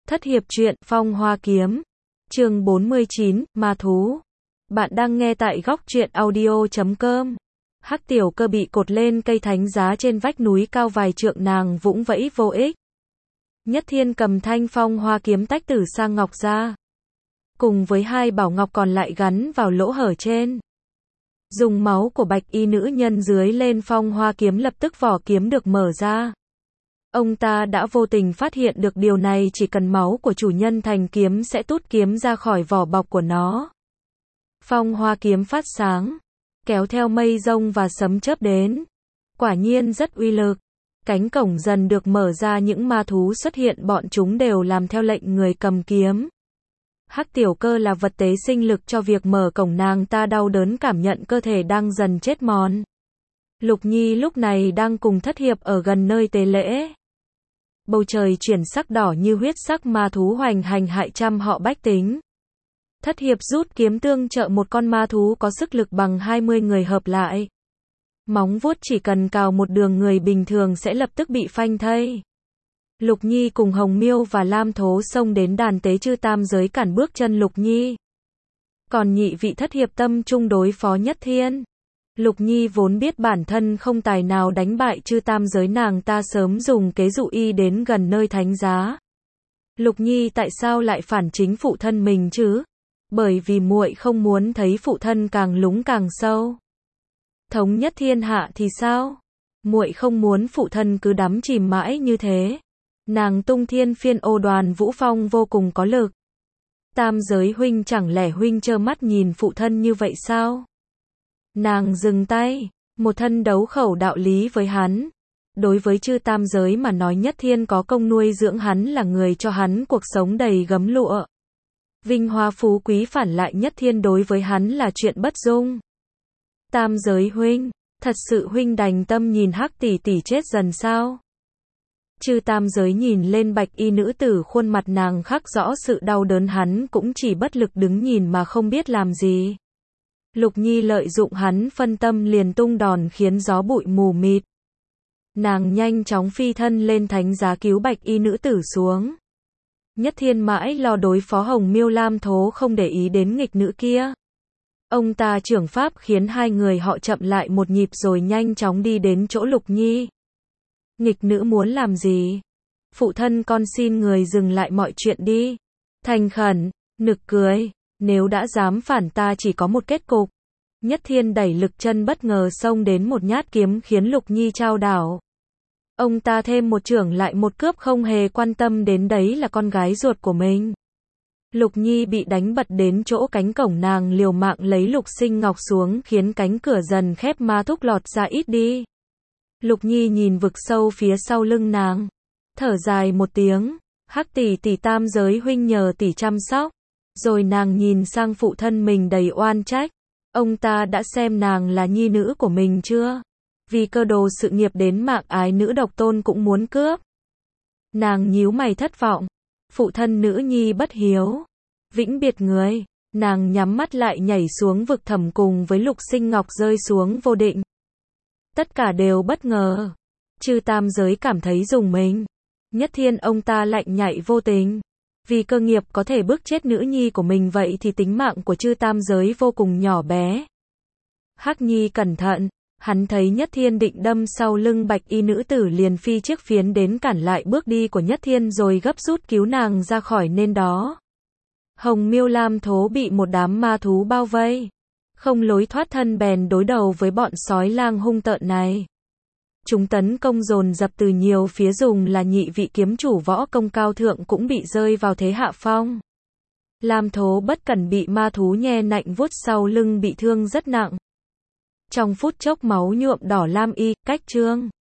Thất hiệp truyện Phong Hoa Kiếm, chương 49, Ma Thú. Bạn đang nghe tại góc truyện audio.com. Hắc Tiểu Cơ bị cột lên cây thánh giá trên vách núi cao vài trượng, nàng vũng vẫy vô ích. Nhất Thiên cầm thanh Phong Hoa Kiếm tách từ sang ngọc ra, cùng với hai bảo ngọc còn lại gắn vào lỗ hở trên. Dùng máu của bạch y nữ nhân dưới lên Phong Hoa Kiếm, lập tức vỏ kiếm được mở ra. Ông ta đã vô tình phát hiện được điều này, chỉ cần máu của chủ nhân thành kiếm sẽ tút kiếm ra khỏi vỏ bọc của nó. Phong Hoa Kiếm phát sáng, kéo theo mây rông và sấm chớp đến. Quả nhiên rất uy lực. Cánh cổng dần được mở ra, những ma thú xuất hiện, bọn chúng đều làm theo lệnh người cầm kiếm. Hắc Tiểu Cơ là vật tế sinh lực cho việc mở cổng, nàng ta đau đớn cảm nhận cơ thể đang dần chết mòn. Lục Nhi lúc này đang cùng Thất Hiệp ở gần nơi tế lễ. Bầu trời chuyển sắc đỏ như huyết sắc, ma thú hoành hành hại trăm họ bách tính. Thất Hiệp rút kiếm tương trợ một con ma thú có sức lực bằng 20 người hợp lại. Móng vuốt chỉ cần cào một đường, người bình thường sẽ lập tức bị phanh thây. Lục Nhi cùng Hồng Miêu và Lam Thố xông đến đàn tế chư tam giới, cản bước chân Lục Nhi. Còn nhị vị Thất Hiệp tâm chung đối phó Nhất Thiên. Lục Nhi vốn biết bản thân không tài nào đánh bại chư tam giới, nàng ta sớm dùng kế dụ y đến gần nơi thánh giá. Lục Nhi tại sao lại phản chính phụ thân mình chứ? Bởi vì muội không muốn thấy phụ thân càng lún càng sâu. Thống nhất thiên hạ thì sao? Muội không muốn phụ thân cứ đắm chìm mãi như thế. Nàng tung thiên phiên ô đoàn vũ phong vô cùng có lực. Tam giới huynh, chẳng lẽ huynh trơ mắt nhìn phụ thân như vậy sao? Nàng dừng tay, một thân đấu khẩu đạo lý với hắn. Đối với chư tam giới mà nói, Nhất Thiên có công nuôi dưỡng hắn, là người cho hắn cuộc sống đầy gấm lụa. Vinh hoa phú quý, phản lại Nhất Thiên đối với hắn là chuyện bất dung. Tam giới huynh, thật sự huynh đành tâm nhìn Hắc tỷ tỷ chết dần sao? Chư tam giới nhìn lên bạch y nữ tử, khuôn mặt nàng khắc rõ sự đau đớn, hắn cũng chỉ bất lực đứng nhìn mà không biết làm gì. Lục Nhi lợi dụng hắn phân tâm, liền tung đòn khiến gió bụi mù mịt. Nàng nhanh chóng phi thân lên thánh giá cứu bạch y nữ tử xuống. Nhất Thiên mãi lo đối phó Hồng Miêu Lam Thố, không để ý đến nghịch nữ kia. Ông ta trưởng pháp khiến hai người họ chậm lại một nhịp rồi nhanh chóng đi đến chỗ Lục Nhi. Nghịch nữ muốn làm gì? Phụ thân con xin người dừng lại mọi chuyện đi. Thành khẩn, nực cười. Nếu đã dám phản ta chỉ có một kết cục. Nhất Thiên đẩy lực chân, bất ngờ xông đến, một nhát kiếm khiến Lục Nhi chao đảo. Ông ta thêm một chưởng lại một cướp, không hề quan tâm đến đấy là con gái ruột của mình. Lục Nhi bị đánh bật đến chỗ cánh cổng, nàng liều mạng lấy lục sinh ngọc xuống, khiến cánh cửa dần khép, ma thúc lọt ra ít đi. Lục Nhi nhìn vực sâu phía sau lưng nàng, thở dài một tiếng. Hắc tỷ tỷ, tam giới huynh nhờ tỷ chăm sóc. Rồi nàng nhìn sang phụ thân mình đầy oan trách. Ông ta đã xem nàng là nhi nữ của mình chưa? Vì cơ đồ sự nghiệp đến mạng ái nữ độc tôn cũng muốn cướp. Nàng nhíu mày thất vọng. Phụ thân nữ nhi bất hiếu, vĩnh biệt người. Nàng nhắm mắt lại nhảy xuống vực thẳm, cùng với lục sinh ngọc rơi xuống vô định. Tất cả đều bất ngờ. Chư tam giới cảm thấy rùng mình. Nhất Thiên ông ta lạnh nhạy vô tình. Vì cơ nghiệp có thể bức chết nữ nhi của mình, vậy thì tính mạng của chư tam giới vô cùng nhỏ bé. Hắc Nhi cẩn thận. Hắn thấy Nhất Thiên định đâm sau lưng bạch y nữ tử, liền phi chiếc phiến đến cản lại bước đi của Nhất Thiên, rồi gấp rút cứu nàng ra khỏi nên đó. Hồng Miêu Lam Thố bị một đám ma thú bao vây, không lối thoát thân, bèn đối đầu với bọn sói lang hung tợn này. Chúng tấn công dồn dập từ nhiều phía, dùng là nhị vị kiếm chủ võ công cao thượng cũng bị rơi vào thế hạ phong. Lam Thố bất cẩn bị ma thú nhe nạnh vuốt sau lưng, bị thương rất nặng. Trong phút chốc máu nhuộm đỏ lam y, cách chương.